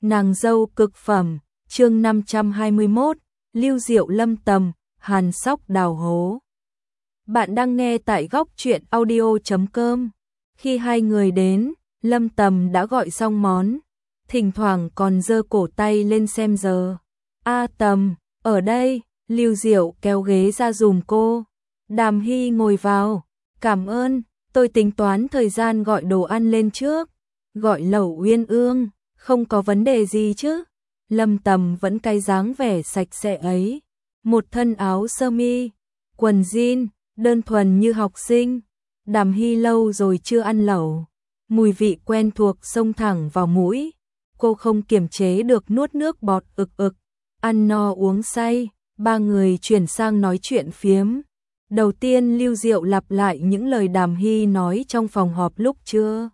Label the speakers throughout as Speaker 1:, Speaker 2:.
Speaker 1: Nàng dâu cực phẩm, chương 521, Lưu Diệu Lâm Tầm, Hàn Sóc đào hố. Bạn đang nghe tại góc truyện audio.com. Khi hai người đến, Lâm Tầm đã gọi xong món, thỉnh thoảng còn giơ cổ tay lên xem giờ. A Tầm, ở đây, Lưu Diệu kéo ghế ra giùm cô. Đàm Hy ngồi vào, cảm ơn, tôi tính toán thời gian gọi đồ ăn lên trước. Gọi lẩu uyên ương, không có vấn đề gì chứ. Lâm Tầm vẫn cái dáng vẻ sạch sẽ ấy. Một thân áo sơ mi, quần jean, đơn thuần như học sinh. Đàm Hy lâu rồi chưa ăn lẩu. Mùi vị quen thuộc xông thẳng vào mũi. Cô không kiềm chế được nuốt nước bọt ực ực. Ăn no uống say, ba người chuyển sang nói chuyện phiếm. Đầu tiên Lưu Diệu lặp lại những lời Đàm Hy nói trong phòng họp lúc trưa.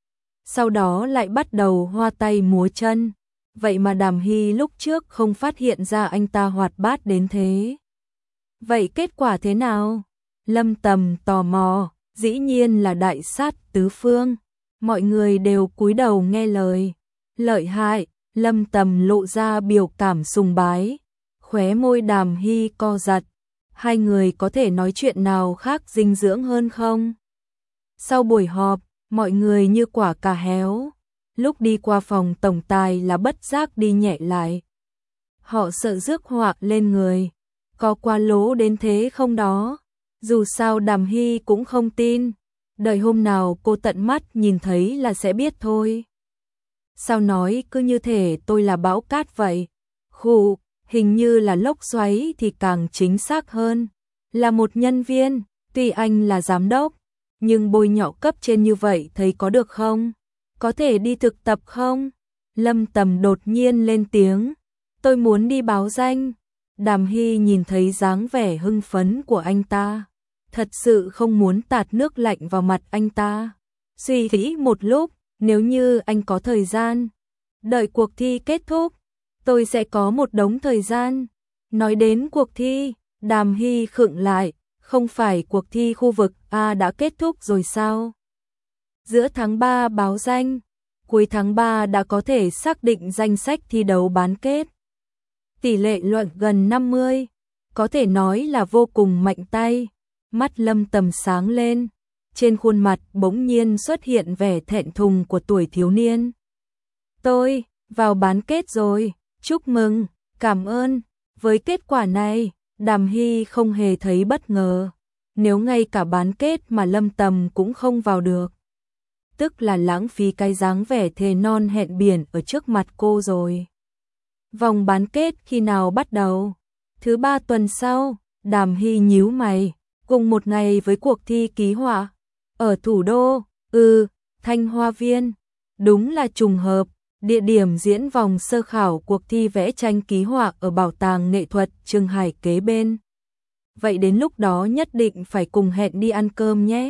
Speaker 1: Sau đó lại bắt đầu hoa tay múa chân. Vậy mà Đàm Hy lúc trước không phát hiện ra anh ta hoạt bát đến thế. Vậy kết quả thế nào? Lâm Tầm tò mò, dĩ nhiên là đại sát tứ phương. Mọi người đều cúi đầu nghe lời. Lợi hại, Lâm Tầm lộ ra biểu cảm sùng bái. Khóe môi Đàm Hy co giật. Hai người có thể nói chuyện nào khác dinh dưỡng hơn không? Sau buổi họp, mọi người như quả cà héo. Lúc đi qua phòng tổng tài là bất giác đi nhẹ lại. Họ sợ rước họa lên người. Có quá lố đến thế không đó? Dù sao Đàm Hy cũng không tin. Đợi hôm nào cô tận mắt nhìn thấy là sẽ biết thôi. Sao nói cứ như thể tôi là bão cát vậy? Khụ, hình như là lốc xoáy thì càng chính xác hơn. Là một nhân viên, tuy anh là giám đốc, nhưng bôi nhọ cấp trên như vậy thấy có được không? Có thể đi thực tập không? Lâm Tầm đột nhiên lên tiếng. Tôi muốn đi báo danh. Đàm Hy nhìn thấy dáng vẻ hưng phấn của anh ta. Thật sự không muốn tạt nước lạnh vào mặt anh ta. Suy nghĩ một lúc, nếu như anh có thời gian, đợi cuộc thi kết thúc, tôi sẽ có một đống thời gian. Nói đến cuộc thi, Đàm Hy khựng lại. Không phải cuộc thi khu vực A đã kết thúc rồi sao? Giữa tháng 3 báo danh, cuối tháng 3 đã có thể xác định danh sách thi đấu bán kết. Tỷ lệ luận gần 50, có thể nói là vô cùng mạnh tay. Mắt Lâm Tầm sáng lên, trên khuôn mặt bỗng nhiên xuất hiện vẻ thẹn thùng của tuổi thiếu niên. Tôi, vào bán kết rồi, chúc mừng, cảm ơn. Với kết quả này, Đàm Hy không hề thấy bất ngờ. Nếu ngay cả bán kết mà Lâm Tầm cũng không vào được, tức là lãng phí cái dáng vẻ thề non hẹn biển ở trước mặt cô rồi. Vòng bán kết khi nào bắt đầu? Thứ 3 tuần sau. Đàm Hy nhíu mày. Cùng một ngày với cuộc thi ký họa. Ở thủ đô, Thanh Hoa Viên. Đúng là trùng hợp. Địa điểm diễn vòng sơ khảo cuộc thi vẽ tranh ký họa ở Bảo tàng Nghệ thuật Trường Hải kế bên. Vậy đến lúc đó nhất định phải cùng hẹn đi ăn cơm nhé.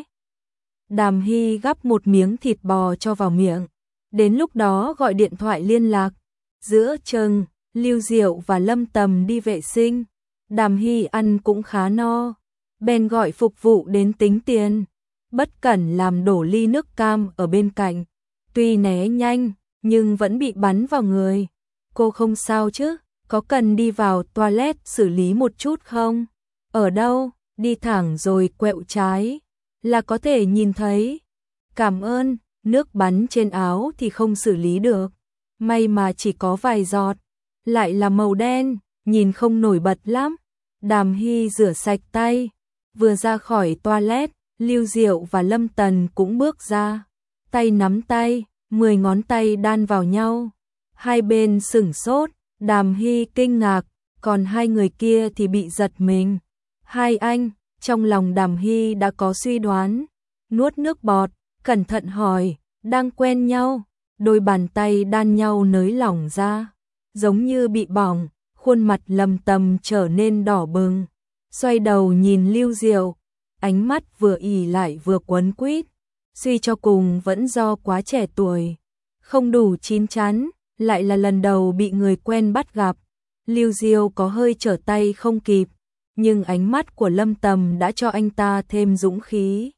Speaker 1: Đàm Hy gắp một miếng thịt bò cho vào miệng. Đến lúc đó gọi điện thoại liên lạc. Giữa chừng, Lưu Diệu và Lâm Tầm đi vệ sinh. Đàm Hy ăn cũng khá no. Bèn gọi phục vụ đến tính tiền. Bất cẩn làm đổ ly nước cam ở bên cạnh. Tuy né nhanh, nhưng vẫn bị bắn vào người. Cô không sao chứ? Có cần đi vào toilet xử lý một chút không? Ở đâu? Đi thẳng rồi quẹo trái là có thể nhìn thấy. Cảm ơn, nước bắn trên áo thì không xử lý được. May mà chỉ có vài giọt, lại là màu đen, nhìn không nổi bật lắm. Đàm Hy rửa sạch tay, vừa ra khỏi toilet, Lưu Diệu và Lâm Tần cũng bước ra. Tay nắm tay, 10 ngón tay đan vào nhau. Hai bên sửng sốt, Đàm Hy kinh ngạc, còn hai người kia thì bị giật mình. Hai anh, trong lòng Đàm Hy đã có suy đoán. Nuốt nước bọt, cẩn thận hỏi, đang quen nhau? Đôi bàn tay đan nhau nới lỏng ra, giống như bị bỏng. Khuôn mặt Lâm Tầm trở nên đỏ bừng. Xoay đầu nhìn Lưu Diệu, ánh mắt vừa ỉ lại vừa quấn quýt. Suy cho cùng vẫn do quá trẻ tuổi, không đủ chín chắn, lại là lần đầu bị người quen bắt gặp. Lưu Diệu có hơi trở tay không kịp, nhưng ánh mắt của Lâm Tầm đã cho anh ta thêm dũng khí.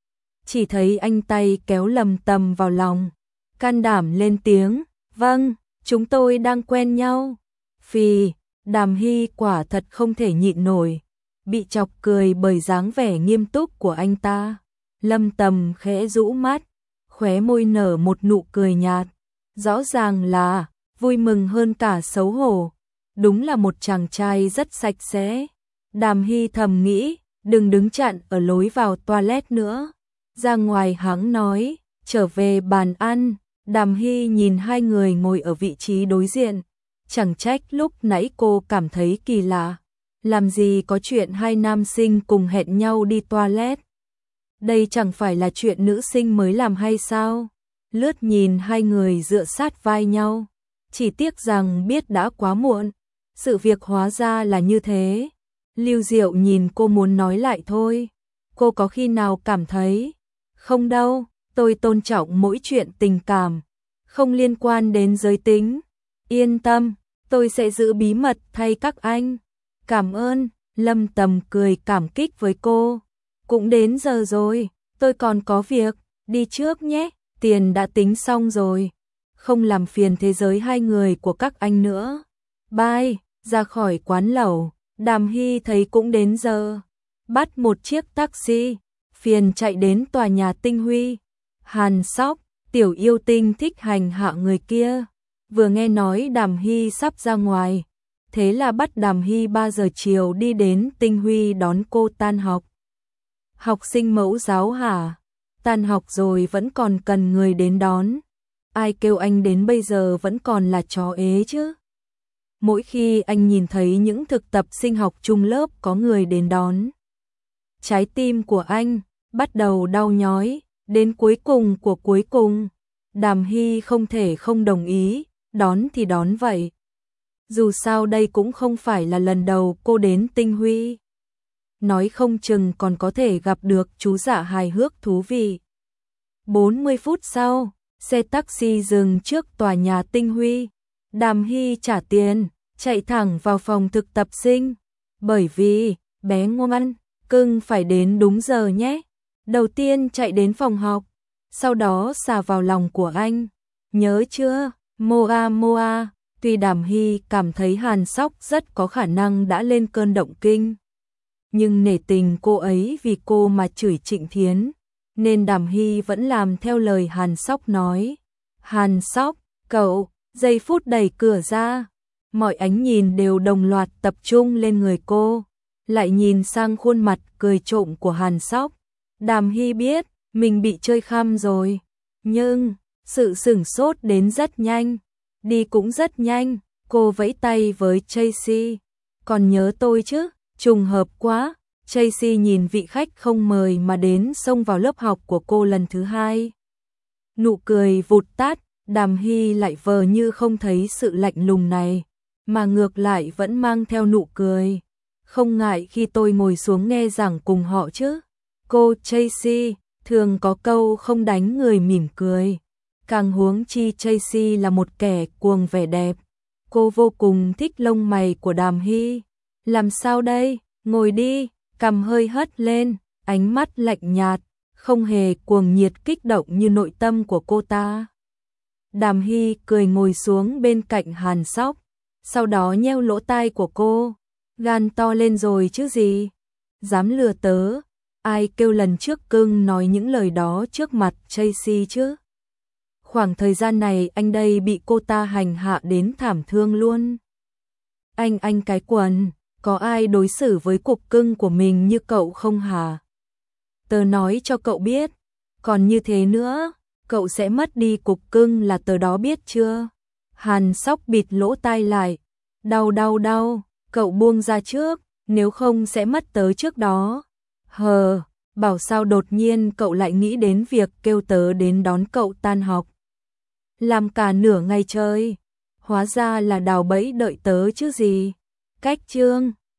Speaker 1: Chỉ thấy anh tay kéo Lâm Tầm vào lòng, can đảm lên tiếng, vâng, chúng tôi đang quen nhau. Phì, Đàm Hy quả thật không thể nhịn nổi, bị chọc cười bởi dáng vẻ nghiêm túc của anh ta. Lâm Tầm khẽ rũ mắt, khóe môi nở một nụ cười nhạt, rõ ràng là vui mừng hơn cả xấu hổ. Đúng là một chàng trai rất sạch sẽ. Đàm Hy thầm nghĩ, đừng đứng chặn ở lối vào toilet nữa. Ra ngoài hắn nói, trở về bàn ăn. Đàm Hy nhìn hai người ngồi ở vị trí đối diện. Chẳng trách lúc nãy cô cảm thấy kỳ lạ. Làm gì có chuyện hai nam sinh cùng hẹn nhau đi toilet. Đây chẳng phải là chuyện nữ sinh mới làm hay sao? Lướt nhìn hai người dựa sát vai nhau. Chỉ tiếc rằng biết đã quá muộn. Sự việc hóa ra là như thế. Lưu Diệu nhìn cô muốn nói lại thôi. Cô có khi nào cảm thấy? Không đâu, tôi tôn trọng mỗi chuyện tình cảm. Không liên quan đến giới tính. Yên tâm, tôi sẽ giữ bí mật thay các anh. Cảm ơn, Lâm Tầm cười cảm kích với cô. Cũng đến giờ rồi, tôi còn có việc, đi trước nhé, tiền đã tính xong rồi. Không làm phiền thế giới hai người của các anh nữa. Bye, ra khỏi quán lẩu, Đàm Hy thấy cũng đến giờ. Bắt một chiếc taxi, phiền chạy đến tòa nhà Tinh Huy. Hàn Sóc, tiểu yêu tinh thích hành hạ người kia. Vừa nghe nói Đàm Hy sắp ra ngoài, thế là bắt Đàm Hy 3 giờ chiều đi đến Tinh Huy đón cô tan học. Học sinh mẫu giáo hả? Tan học rồi vẫn còn cần người đến đón. Ai kêu anh đến bây giờ vẫn còn là chó ế chứ? Mỗi khi anh nhìn thấy những thực tập sinh học chung lớp có người đến đón, trái tim của anh bắt đầu đau nhói. Đến cuối cùng của cuối cùng, Đàm Hy không thể không đồng ý, đón thì đón vậy. Dù sao đây cũng không phải là lần đầu cô đến Tinh Huy. Nói không chừng còn có thể gặp được chú giả hài hước thú vị. 40 phút sau, xe taxi dừng trước tòa nhà Tinh Huy. Đàm Hy trả tiền, chạy thẳng vào phòng thực tập sinh. Bởi vì, bé ngoan, cưng phải đến đúng giờ nhé. Đầu tiên chạy đến phòng học, sau đó xà vào lòng của anh. Nhớ chưa, Moa Moa. Tuy Đàm Hy cảm thấy Hàn Sóc rất có khả năng đã lên cơn động kinh, nhưng nể tình cô ấy vì cô mà chửi Trịnh Thiến, nên Đàm Hy vẫn làm theo lời Hàn Sóc nói. Hàn Sóc, cậu, giây phút đẩy cửa ra, mọi ánh nhìn đều đồng loạt tập trung lên người cô, lại nhìn sang khuôn mặt cười trộm của Hàn Sóc. Đàm Hy biết mình bị chơi khăm rồi, nhưng sự sửng sốt đến rất nhanh, đi cũng rất nhanh. Cô vẫy tay với Tracy, còn nhớ tôi chứ? Trùng hợp quá. Tracy nhìn vị khách không mời mà đến xông vào lớp học của cô lần thứ hai. Nụ cười vụt tắt, Đàm Hy lại vờ như không thấy sự lạnh lùng này, mà ngược lại vẫn mang theo nụ cười. Không ngại khi tôi ngồi xuống nghe giảng cùng họ chứ? Cô Tracy thường có câu không đánh người mỉm cười. Càng huống chi Tracy là một kẻ cuồng vẻ đẹp. Cô vô cùng thích lông mày của Đàm Hy. Làm sao đây? Ngồi đi, cằm hơi hất lên, ánh mắt lạnh nhạt, không hề cuồng nhiệt kích động như nội tâm của cô ta. Đàm Hy cười ngồi xuống bên cạnh Hàn Sóc, sau đó nheo lỗ tai của cô. Gan to lên rồi chứ gì? Dám lừa tớ? Ai kêu lần trước cưng nói những lời đó trước mặt Tracy chứ? Khoảng thời gian này anh đây bị cô ta hành hạ đến thảm thương luôn. Anh cái quần, có ai đối xử với cục cưng của mình như cậu không hả? Tớ nói cho cậu biết, còn như thế nữa, cậu sẽ mất đi cục cưng là tớ đó biết chưa? Hàn Sóc bịt lỗ tai lại. Đau đau đau, cậu buông ra trước, nếu không sẽ mất tớ trước đó. Hờ, bảo sao đột nhiên cậu lại nghĩ đến việc kêu tớ đến đón cậu tan học. Làm cả nửa ngày trời, hóa ra là đào bẫy đợi tớ chứ gì. Cách chương